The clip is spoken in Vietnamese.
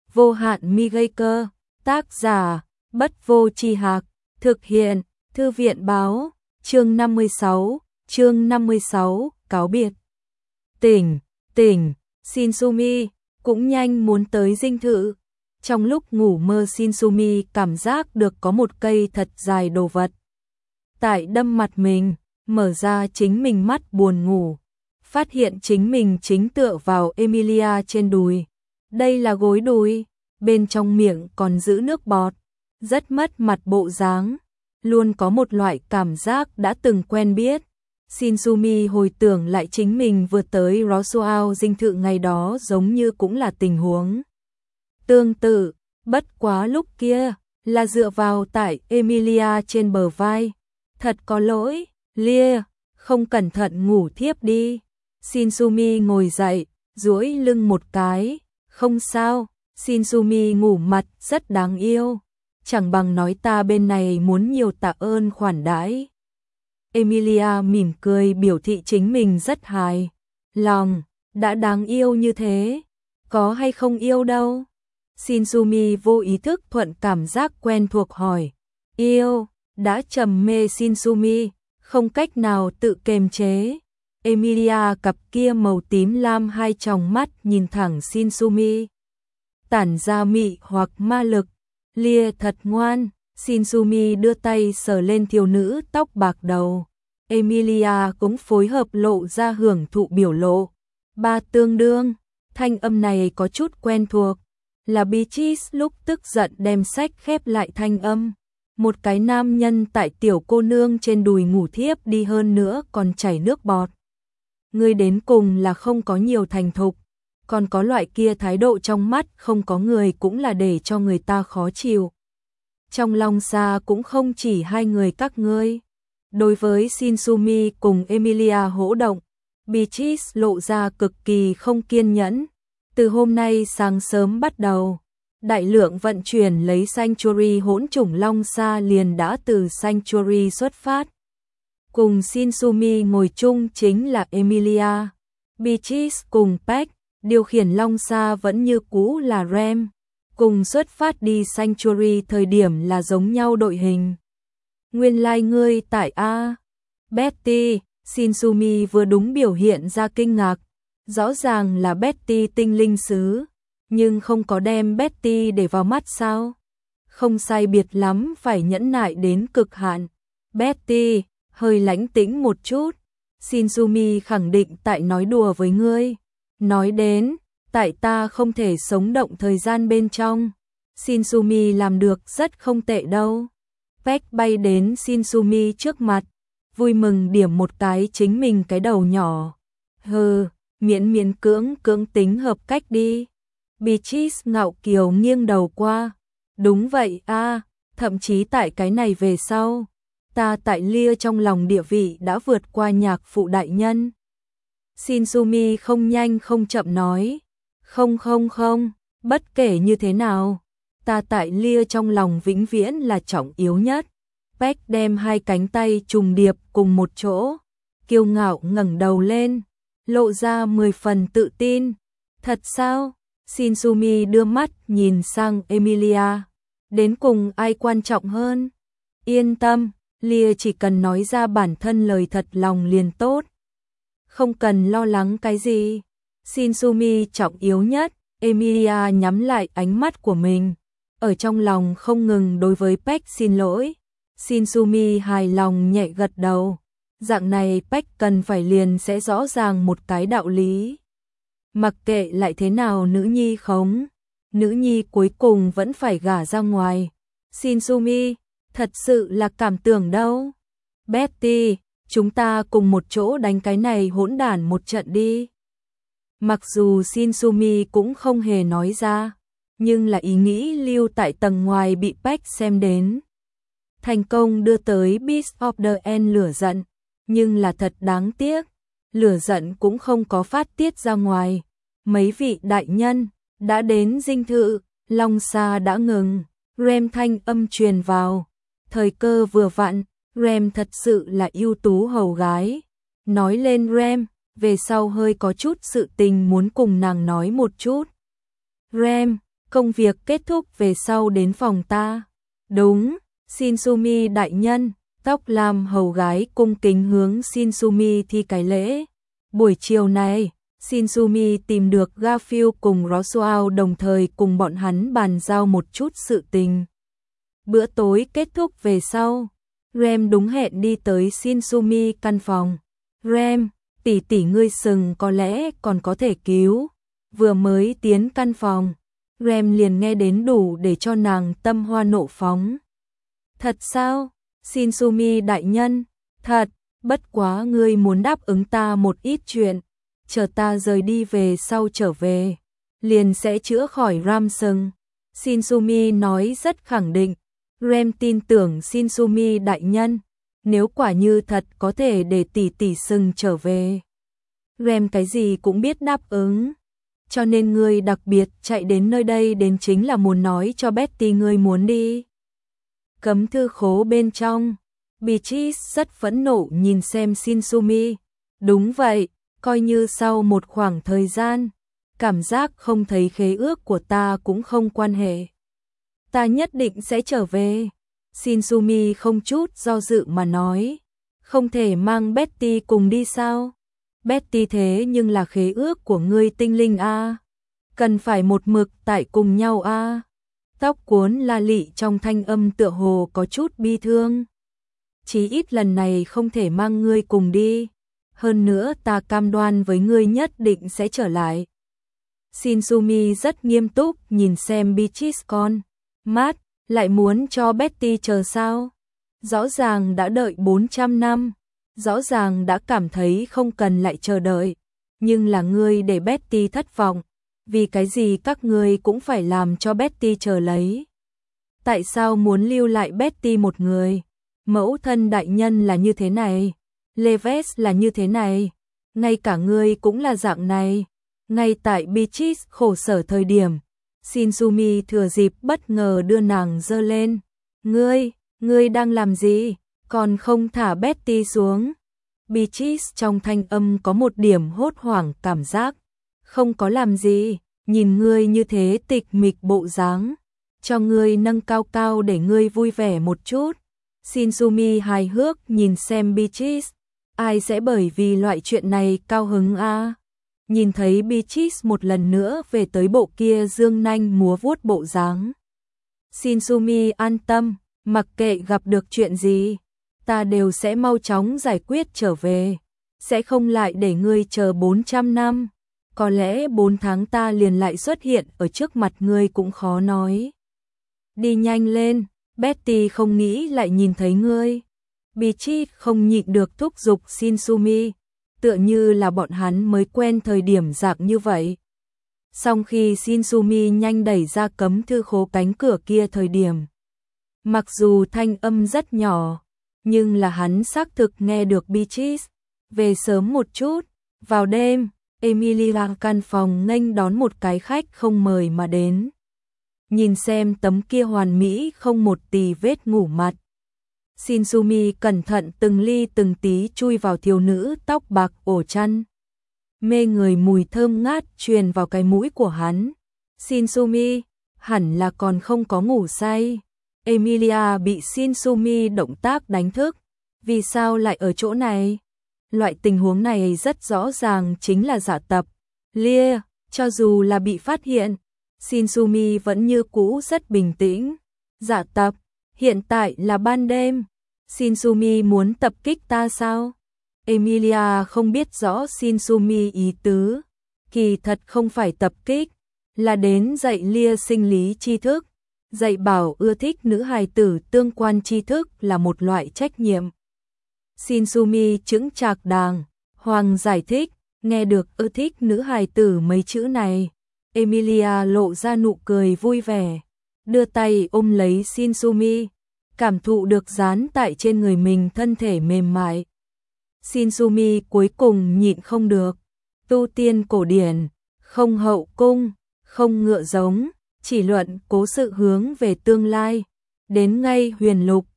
vô hạn mi gây cơ, tác giả, Bất Vô Tri Hạc, thực hiện, Thư viện báo, chương 56, cáo biệt. Tỉnh, Shinsumi, cũng nhanh muốn tới dinh thự. Trong lúc ngủ mơ Shinsumi cảm giác được có một cây thật dài đồ vật tại đâm mặt mình, mở ra chính mình mắt buồn ngủ, phát hiện chính mình chính tựa vào Emilia trên đùi. Đây là gối đùi, bên trong miệng còn giữ nước bọt, rất mất mặt bộ dáng, luôn có một loại cảm giác đã từng quen biết. Shinsumi hồi tưởng lại chính mình vừa tới Rosuao dinh thự ngày đó giống như cũng là tình huống tương tự, bất quá lúc kia là dựa vào tại Emilia trên bờ vai. Thật có lỗi, Lia, không cẩn thận ngủ thiếp đi. Shinsumi ngồi dậy, duỗi lưng một cái, không sao. Shinsumi ngủ mặt rất đáng yêu, chẳng bằng nói ta bên này muốn nhiều tạ ơn khoản đãi. Emilia mỉm cười biểu thị chính mình rất hài lòng, đã đáng yêu như thế, có hay không yêu đâu. Shinsumi vô ý thức thuận cảm giác quen thuộc hỏi, yêu, đã trầm mê Shinsumi, không cách nào tự kiềm chế. Emilia cặp kia màu tím lam hai tròng mắt nhìn thẳng Shinsumi, tản ra mị hoặc ma lực. Lia thật ngoan. Shinsumi đưa tay sờ lên thiếu nữ tóc bạc đầu. Emilia cũng phối hợp lộ ra hưởng thụ biểu lộ. Ba tương đương, thanh âm này có chút quen thuộc, là Beatrice lúc tức giận đem sách khép lại thanh âm. Một cái nam nhân tại tiểu cô nương trên đùi ngủ thiếp đi hơn nữa còn chảy nước bọt. Người đến cùng là không có nhiều thành thục, còn có loại kia thái độ trong mắt không có người cũng là để cho người ta khó chịu. Trong Long Sa cũng không chỉ hai người các ngươi. Đối với Shinsumi cùng Emilia hỗ động, Beatrice lộ ra cực kỳ không kiên nhẫn. Từ hôm nay sáng sớm bắt đầu, đại lượng vận chuyển lấy Sanctuary hỗn chủng Long Sa liền đã từ Sanctuary xuất phát. Cùng Shinsumi ngồi chung chính là Emilia. Beatrice cùng Peck, điều khiển Long Sa vẫn như cũ là Rem. Cùng xuất phát đi Sanctuary thời điểm là giống nhau đội hình. Nguyên lai ngươi tại A. Betty, Shinsumi vừa đúng biểu hiện ra kinh ngạc. Rõ ràng là Betty tinh linh sứ, nhưng không có đem Betty để vào mắt sao? Không sai biệt lắm phải nhẫn nại đến cực hạn. Betty, hơi lãnh tĩnh một chút. Shinsumi khẳng định tại nói đùa với ngươi. Nói đến, tại ta không thể sống động thời gian bên trong. Shinsumi làm được rất không tệ đâu. Peck bay đến Shinsumi trước mặt, vui mừng điểm một cái chính mình cái đầu nhỏ. Hừ, miễn cưỡng tính hợp cách đi. Beatrice ngạo kiều nghiêng đầu qua. Đúng vậy a, thậm chí tại cái này về sau, ta tại Lia trong lòng địa vị đã vượt qua nhạc phụ đại nhân. Shinsumi không nhanh không chậm nói. Không, bất kể như thế nào, ta tại Lia trong lòng vĩnh viễn là trọng yếu nhất. Peck đem hai cánh tay trùng điệp cùng một chỗ, kiêu ngạo ngẩng đầu lên, lộ ra 10 phần tự tin. Thật sao? Shinsumi đưa mắt nhìn sang Emilia. Đến cùng ai quan trọng hơn? Yên tâm, Lia chỉ cần nói ra bản thân lời thật lòng liền tốt. Không cần lo lắng cái gì. Shinsumi trọng yếu nhất. Emilia nhắm lại ánh mắt của mình, ở trong lòng không ngừng đối với Peck xin lỗi. Shinsumi hài lòng nhẹ gật đầu. Dạng này Peck cần phải liền sẽ rõ ràng một cái đạo lý. Mặc kệ lại thế nào nữ nhi khống, nữ nhi cuối cùng vẫn phải gả ra ngoài. Shinsumi, thật sự là cảm tưởng đâu. Betty, chúng ta cùng một chỗ đánh cái này hỗn đản một trận đi. Mặc dù Shinsumi cũng không hề nói ra, nhưng là ý nghĩ lưu tại tầng ngoài bị Peck xem đến. Thành công đưa tới Beast of the End lửa giận, nhưng là thật đáng tiếc, lửa giận cũng không có phát tiết ra ngoài. Mấy vị đại nhân đã đến dinh thự, Long Sa đã ngừng, Rem thanh âm truyền vào. Thời cơ vừa vặn, Rem thật sự là ưu tú hầu gái. Nói lên Rem, về sau hơi có chút sự tình muốn cùng nàng nói một chút. Rem, công việc kết thúc về sau đến phòng ta. Đúng, Shinsumi đại nhân. Tóc lam hầu gái cung kính hướng Shinsumi thi cái lễ. Buổi chiều này, Shinsumi tìm được Garfield cùng Roswell đồng thời cùng bọn hắn bàn giao một chút sự tình. Bữa tối kết thúc về sau, Rem đúng hẹn đi tới Shinsumi căn phòng. Rem, tỷ tỷ ngươi sừng có lẽ còn có thể cứu. Vừa mới tiến căn phòng, Rem liền nghe đến đủ để cho nàng tâm hoa nộ phóng. Thật sao? Shinsumi đại nhân, thật, bất quá ngươi muốn đáp ứng ta một ít chuyện, chờ ta rời đi về sau trở về, liền sẽ chữa khỏi ram sừng. Shinsumi nói rất khẳng định, Rem tin tưởng Shinsumi đại nhân, nếu quả như thật có thể để tỷ tỷ sừng trở về. Rem cái gì cũng biết đáp ứng, cho nên ngươi đặc biệt chạy đến nơi đây đến chính là muốn nói cho Betty ngươi muốn đi. Cấm thư khố bên trong, Beatrice rất phẫn nộ nhìn xem Shinsumi. Đúng vậy, coi như sau một khoảng thời gian, cảm giác không thấy khế ước của ta cũng không quan hệ. Ta nhất định sẽ trở về. Shinsumi không chút do dự mà nói. Không thể mang Betty cùng đi sao? Betty thế nhưng là khế ước của ngươi tinh linh a, cần phải một mực tại cùng nhau a. Tóc cuốn la lị trong thanh âm tựa hồ có chút bi thương. Chí ít lần này không thể mang ngươi cùng đi. Hơn nữa ta cam đoan với ngươi nhất định sẽ trở lại. Shinsumi rất nghiêm túc nhìn xem Beatrice con. Mát, lại muốn cho Betty chờ sao? Rõ ràng đã đợi 400 năm. Rõ ràng đã cảm thấy không cần lại chờ đợi. Nhưng là ngươi để Betty thất vọng. Vì cái gì các ngươi cũng phải làm cho Betty chờ lấy? Tại sao muốn lưu lại Betty một người? Mẫu thân đại nhân là như thế này, Leves là như thế này, ngay cả ngươi cũng là dạng này. Ngay tại Beatrice khổ sở thời điểm, Shinsumi thừa dịp bất ngờ đưa nàng giơ lên. Ngươi đang làm gì? Còn không thả Betty xuống? Beatrice trong thanh âm có một điểm hốt hoảng cảm giác. Không có làm gì, nhìn ngươi như thế tịch mịch bộ dáng, cho ngươi nâng cao cao để ngươi vui vẻ một chút. Shinsumi hài hước nhìn xem Beatrice, ai sẽ bởi vì loại chuyện này cao hứng a? Nhìn thấy Beatrice một lần nữa về tới bộ kia dương nanh múa vuốt bộ dáng. Shinsumi an tâm, mặc kệ gặp được chuyện gì, ta đều sẽ mau chóng giải quyết trở về, sẽ không lại để ngươi chờ 400 năm. Có lẽ 4 tháng ta liền lại xuất hiện ở trước mặt ngươi cũng khó nói. Đi nhanh lên, Betty không nghĩ lại nhìn thấy ngươi. Beatrice không nhịn được thúc giục Shinsumi, tựa như là bọn hắn mới quen thời điểm dạng như vậy. Song khi Shinsumi nhanh đẩy ra cấm thư khố cánh cửa kia thời điểm, mặc dù thanh âm rất nhỏ, nhưng là hắn xác thực nghe được Beatrice. Về sớm một chút, vào đêm, Emilia căn phòng nghênh đón một cái khách không mời mà đến. Nhìn xem tấm kia hoàn mỹ không một tì vết ngủ mặt. Shinsumi cẩn thận từng ly từng tí chui vào thiếu nữ tóc bạc ổ chăn. Mê người mùi thơm ngát truyền vào cái mũi của hắn. Shinsumi, hẳn là còn không có ngủ say. Emilia bị Shinsumi động tác đánh thức. Vì sao lại ở chỗ này? Loại tình huống này rất rõ ràng chính là giả tập. Lia, cho dù là bị phát hiện, Shinsumi vẫn như cũ rất bình tĩnh. Giả tập, hiện tại là ban đêm. Shinsumi muốn tập kích ta sao? Emilia không biết rõ Shinsumi ý tứ. Kỳ thật không phải tập kích, là đến dạy Lia sinh lý tri thức. Dạy bảo ưa thích nữ hài tử tương quan tri thức là một loại trách nhiệm. Shinsumi chững chạc đàng hoàng giải thích, nghe được ưa thích nữ hài tử mấy chữ này. Emilia lộ ra nụ cười vui vẻ, đưa tay ôm lấy Shinsumi, cảm thụ được dán tại trên người mình thân thể mềm mại. Shinsumi cuối cùng nhịn không được, tu tiên cổ điển, không hậu cung, không ngựa giống, chỉ luận cố sự hướng về tương lai, đến ngay huyền lục,